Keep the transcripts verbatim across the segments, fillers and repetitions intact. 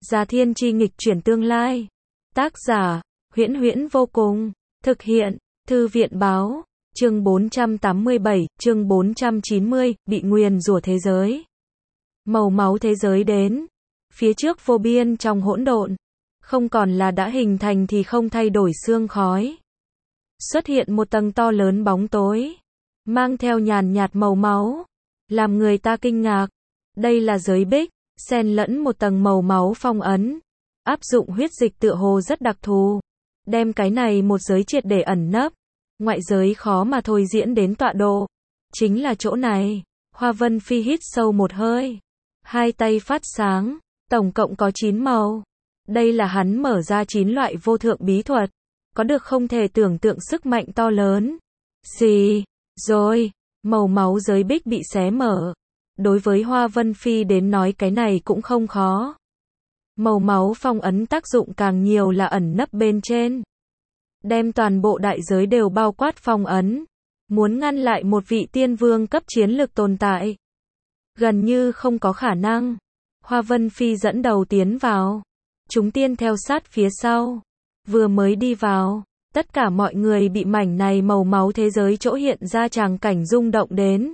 Già Thiên Chi nghịch chuyển tương lai. Tác giả, Huyễn Huyễn vô cùng. Thực hiện, Thư viện báo. Chương bốn trăm tám mươi bảy, chương bốn trăm chín mươi, bị nguyền rủa thế giới. Màu máu thế giới đến. Phía trước vô biên trong hỗn độn. Không còn là đã hình thành thì không thay đổi sương khói. Xuất hiện một tầng to lớn bóng tối. Mang theo nhàn nhạt màu máu. Làm người ta kinh ngạc. Đây là giới bích, xen lẫn một tầng màu máu phong ấn. Áp dụng huyết dịch tựa hồ rất đặc thù. Đem cái này một giới triệt để ẩn nấp. Ngoại giới khó mà thôi diễn đến tọa độ. Chính là chỗ này. Hoa Vân Phi hít sâu một hơi. Hai tay phát sáng. Tổng cộng có chín màu. Đây là hắn mở ra chín loại vô thượng bí thuật. Có được không thể tưởng tượng sức mạnh to lớn. Gì? Rồi. Màu máu giới bích bị xé mở. Đối với Hoa Vân Phi đến nói cái này cũng không khó. Màu máu phong ấn tác dụng càng nhiều là ẩn nấp bên trên. Đem toàn bộ đại giới đều bao quát phong ấn. Muốn ngăn lại một vị tiên vương cấp chiến lực tồn tại. Gần như không có khả năng. Hoa Vân Phi dẫn đầu tiến vào. Chúng tiên theo sát phía sau. Vừa mới đi vào, tất cả mọi người bị mảnh này màu máu thế giới chỗ hiện ra tràng cảnh rung động đến.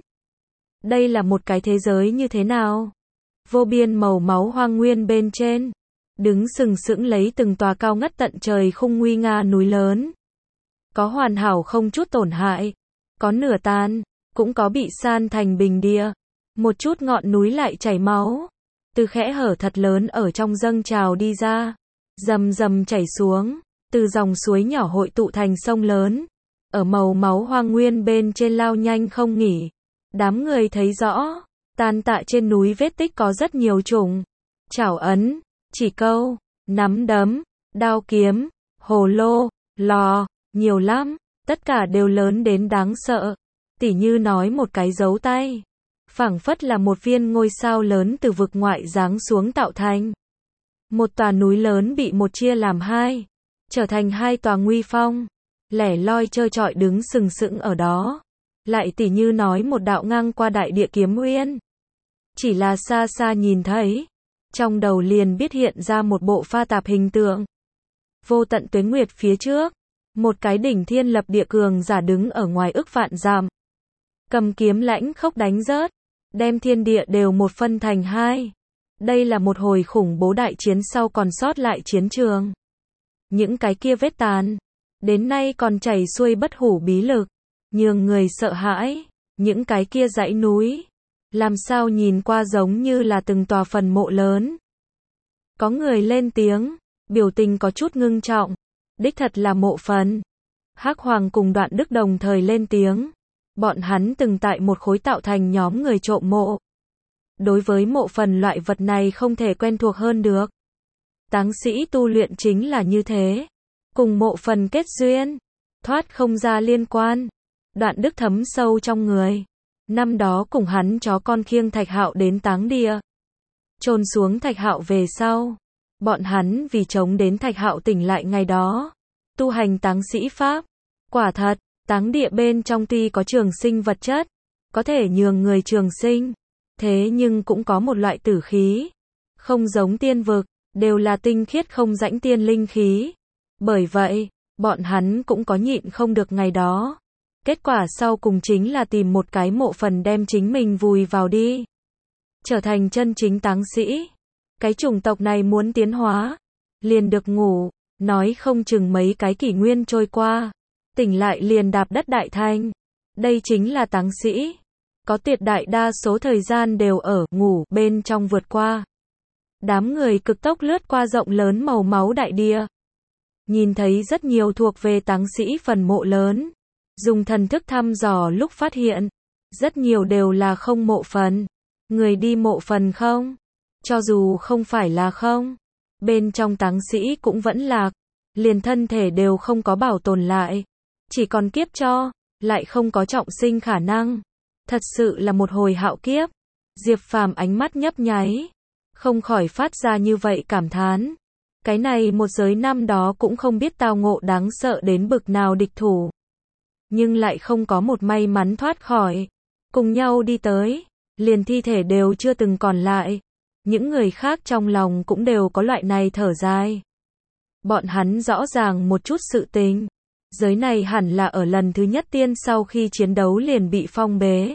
Đây là một cái thế giới như thế nào? Vô biên màu máu hoang nguyên bên trên. Đứng sừng sững lấy từng tòa cao ngất tận trời khung nguy nga núi lớn. Có hoàn hảo không chút tổn hại. Có nửa tan, cũng có bị san thành bình địa. Một chút ngọn núi lại chảy máu. Từ khẽ hở thật lớn ở trong dâng trào đi ra. Rầm rầm chảy xuống. Từ dòng suối nhỏ hội tụ thành sông lớn. Ở màu máu hoang nguyên bên trên lao nhanh không nghỉ. Đám người thấy rõ. Tàn tạ trên núi vết tích có rất nhiều chủng. Chảo ấn, chỉ câu, nắm đấm, đao kiếm, hồ lô, lò, nhiều lắm. Tất cả đều lớn đến đáng sợ. Tỉ như nói một cái dấu tay. Phảng phất là một viên ngôi sao lớn từ vực ngoại giáng xuống tạo thành. Một tòa núi lớn bị một chia làm hai. Trở thành hai tòa nguy phong. Lẻ loi trơ trọi đứng sừng sững ở đó. Lại tỉ như nói một đạo ngang qua đại địa kiếm uyên. Chỉ là xa xa nhìn thấy. Trong đầu liền biết hiện ra một bộ pha tạp hình tượng. Vô tận tuế nguyệt phía trước. Một cái đỉnh thiên lập địa cường giả đứng ở ngoài ức vạn dặm. Cầm kiếm lãnh khốc đánh rớt. Đem thiên địa đều một phân thành hai. Đây là một hồi khủng bố đại chiến sau còn sót lại chiến trường. Những cái kia vết tàn. Đến nay còn chảy xuôi bất hủ bí lực. Nhường người sợ hãi. Những cái kia dãy núi. Làm sao nhìn qua giống như là từng tòa phần mộ lớn. Có người lên tiếng. Biểu tình có chút ngưng trọng. Đích thật là mộ phần. Hắc Hoàng cùng Đoạn Đức đồng thời lên tiếng. Bọn hắn từng tại một khối tạo thành nhóm người trộm mộ. Đối với mộ phần loại vật này không thể quen thuộc hơn được. Táng sĩ tu luyện chính là như thế. Cùng mộ phần kết duyên. Thoát không ra liên quan. Đoạn Đức thấm sâu trong người. Năm đó cùng hắn chó con khiêng Thạch Hạo đến táng địa. Chôn xuống Thạch Hạo về sau. Bọn hắn vì chống đến Thạch Hạo tỉnh lại ngày đó. Tu hành táng sĩ pháp. Quả thật, táng địa bên trong tuy có trường sinh vật chất. Có thể nhường người trường sinh. Thế nhưng cũng có một loại tử khí. Không giống tiên vực. Đều là tinh khiết không rãnh tiên linh khí. Bởi vậy, bọn hắn cũng có nhịn không được ngày đó. Kết quả sau cùng chính là tìm một cái mộ phần đem chính mình vùi vào đi. Trở thành chân chính táng sĩ. Cái chủng tộc này muốn tiến hóa. Liền được ngủ. Nói không chừng mấy cái kỷ nguyên trôi qua. Tỉnh lại liền đạp đất đại thanh. Đây chính là táng sĩ. Có tuyệt đại đa số thời gian đều ở ngủ bên trong vượt qua. Đám người cực tốc lướt qua rộng lớn màu máu đại địa. Nhìn thấy rất nhiều thuộc về táng sĩ phần mộ lớn. Dùng thần thức thăm dò lúc phát hiện. Rất nhiều đều là không mộ phần. Người đi mộ phần không? Cho dù không phải là không. Bên trong táng sĩ cũng vẫn lạc. Liền thân thể đều không có bảo tồn lại. Chỉ còn kiếp cho. Lại không có trọng sinh khả năng. Thật sự là một hồi hạo kiếp. Diệp Phàm ánh mắt nhấp nháy. Không khỏi phát ra như vậy cảm thán. Cái này một giới năm đó cũng không biết tao ngộ đáng sợ đến bực nào địch thủ. Nhưng lại không có một may mắn thoát khỏi. Cùng nhau đi tới. Liền thi thể đều chưa từng còn lại. Những người khác trong lòng cũng đều có loại này thở dài. Bọn hắn rõ ràng một chút sự tình. Giới này hẳn là ở lần thứ nhất tiên sau khi chiến đấu liền bị phong bế.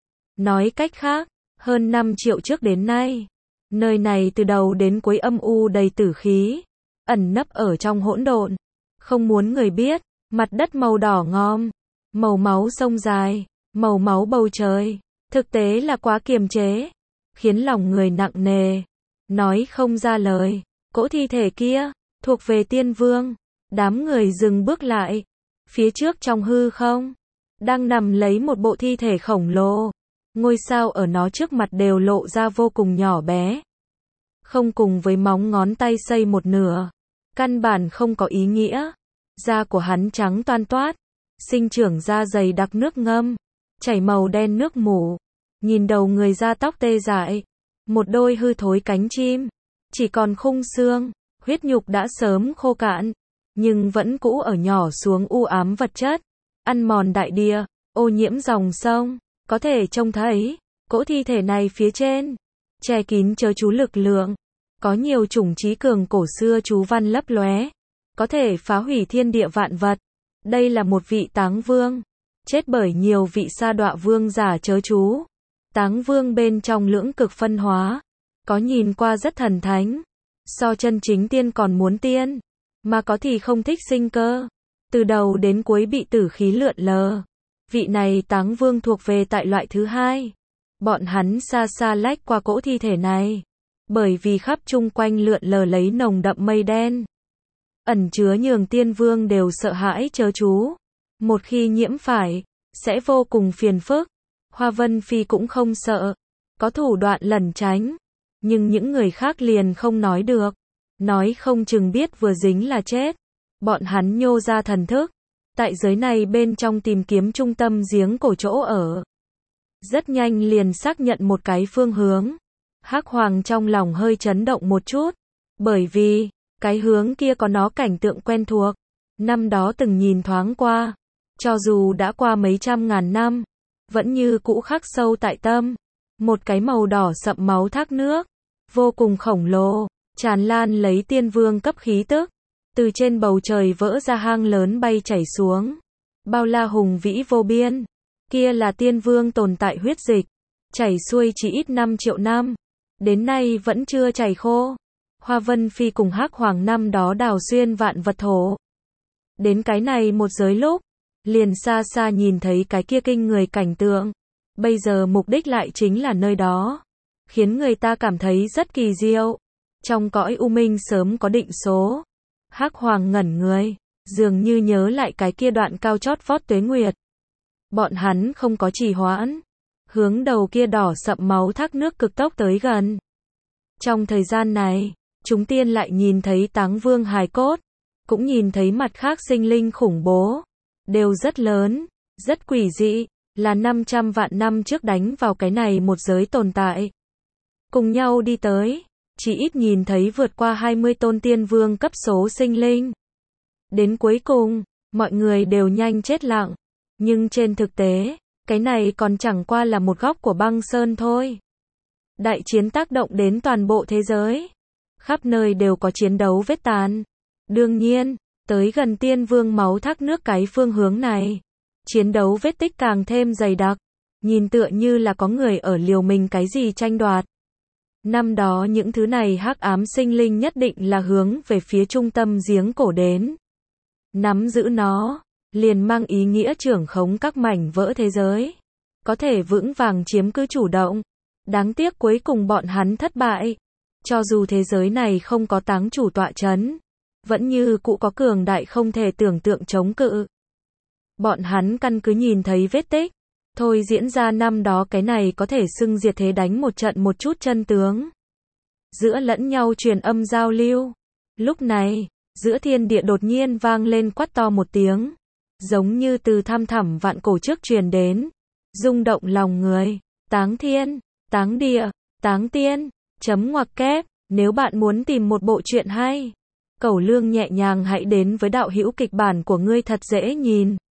Nói cách khác, hơn năm triệu trước đến nay, nơi này từ đầu đến cuối âm u đầy tử khí, ẩn nấp ở trong hỗn độn, không muốn người biết, mặt đất màu đỏ ngòm, màu máu sông dài, màu máu bầu trời, thực tế là quá kiềm chế, khiến lòng người nặng nề, nói không ra lời. Cỗ thi thể kia, thuộc về tiên vương, đám người dừng bước lại, phía trước trong hư không, đang nằm lấy một bộ thi thể khổng lồ, ngôi sao ở nó trước mặt đều lộ ra vô cùng nhỏ bé, không cùng với móng ngón tay xây một nửa, căn bản không có ý nghĩa. Da của hắn trắng toan toát, sinh trưởng da dày đặc nước ngâm, chảy màu đen nước mủ, nhìn đầu người da tóc tê dại, một đôi hư thối cánh chim, chỉ còn khung xương, huyết nhục đã sớm khô cạn, nhưng vẫn cũ ở nhỏ xuống u ám vật chất, ăn mòn đại địa, ô nhiễm dòng sông, có thể trông thấy, cỗ thi thể này phía trên, che kín chớ chú lực lượng, có nhiều chủng trí cường cổ xưa chú văn lấp lóe, có thể phá hủy thiên địa vạn vật. Đây là một vị táng vương, chết bởi nhiều vị sa đọa vương giả chớ chú. Táng vương bên trong lưỡng cực phân hóa, có nhìn qua rất thần thánh, so chân chính tiên còn muốn tiên, mà có thì không thích sinh cơ, từ đầu đến cuối bị tử khí lượn lờ. Vị này táng vương thuộc về tại loại thứ hai. Bọn hắn xa xa lách qua cỗ thi thể này, bởi vì khắp chung quanh lượn lờ lấy nồng đậm mây đen, ẩn chứa nhường tiên vương đều sợ hãi chớ chú. Một khi nhiễm phải, sẽ vô cùng phiền phức. Hoa Vân Phi cũng không sợ, có thủ đoạn lẩn tránh, nhưng những người khác liền không nói được, nói không chừng biết vừa dính là chết. Bọn hắn nhô ra thần thức, tại giới này bên trong tìm kiếm trung tâm giếng cổ chỗ ở. Rất nhanh liền xác nhận một cái phương hướng. Hắc Hoàng trong lòng hơi chấn động một chút, bởi vì cái hướng kia có nó cảnh tượng quen thuộc, năm đó từng nhìn thoáng qua, cho dù đã qua mấy trăm ngàn năm, vẫn như cũ khắc sâu tại tâm. Một cái màu đỏ sậm máu thác nước, vô cùng khổng lồ, tràn lan lấy tiên vương cấp khí tức, từ trên bầu trời vỡ ra hang lớn bay chảy xuống, bao la hùng vĩ vô biên. Kia là tiên vương tồn tại huyết dịch, chảy xuôi chỉ ít năm triệu năm, đến nay vẫn chưa chảy khô. Hoa Vân Phi cùng Hắc Hoàng năm đó đào xuyên vạn vật thổ, đến cái này một giới lúc, liền xa xa nhìn thấy cái kia kinh người cảnh tượng. Bây giờ mục đích lại chính là nơi đó, khiến người ta cảm thấy rất kỳ diệu. Trong cõi u minh sớm có định số. Hắc Hoàng ngẩn người, dường như nhớ lại cái kia đoạn cao chót vót tuế nguyệt. Bọn hắn không có trì hoãn, hướng đầu kia đỏ sậm máu thác nước cực tốc tới gần. Trong thời gian này, chúng tiên lại nhìn thấy táng vương hài cốt, cũng nhìn thấy mặt khác sinh linh khủng bố, đều rất lớn, rất quỷ dị, là năm trăm vạn năm trước đánh vào cái này một giới tồn tại. Cùng nhau đi tới, chỉ ít nhìn thấy vượt qua hai mươi tôn tiên vương cấp số sinh linh. Đến cuối cùng, mọi người đều nhanh chết lặng, nhưng trên thực tế, cái này còn chẳng qua là một góc của băng sơn thôi. Đại chiến tác động đến toàn bộ thế giới, khắp nơi đều có chiến đấu vết tàn. Đương nhiên, tới gần tiên vương máu thác nước cái phương hướng này, chiến đấu vết tích càng thêm dày đặc, nhìn tựa như là có người ở liều mình cái gì tranh đoạt. Năm đó những thứ này hắc ám sinh linh nhất định là hướng về phía trung tâm giếng cổ đến. Nắm giữ nó, liền mang ý nghĩa trưởng khống các mảnh vỡ thế giới, có thể vững vàng chiếm cứ chủ động. Đáng tiếc cuối cùng bọn hắn thất bại. Cho dù thế giới này không có táng chủ tọa chấn, vẫn như cũ có cường đại không thể tưởng tượng chống cự. Bọn hắn căn cứ nhìn thấy vết tích, thôi diễn ra năm đó cái này có thể xưng diệt thế đánh một trận một chút chân tướng. Giữa lẫn nhau truyền âm giao lưu. Lúc này, giữa thiên địa đột nhiên vang lên quát to một tiếng, giống như từ thăm thẳm vạn cổ trước truyền đến, rung động lòng người. Táng thiên, táng địa, táng tiên, chấm ngoặc kép. Nếu bạn muốn tìm một bộ truyện hay, cẩu lương nhẹ nhàng hãy đến với đạo hữu kịch bản của ngươi thật dễ nhìn.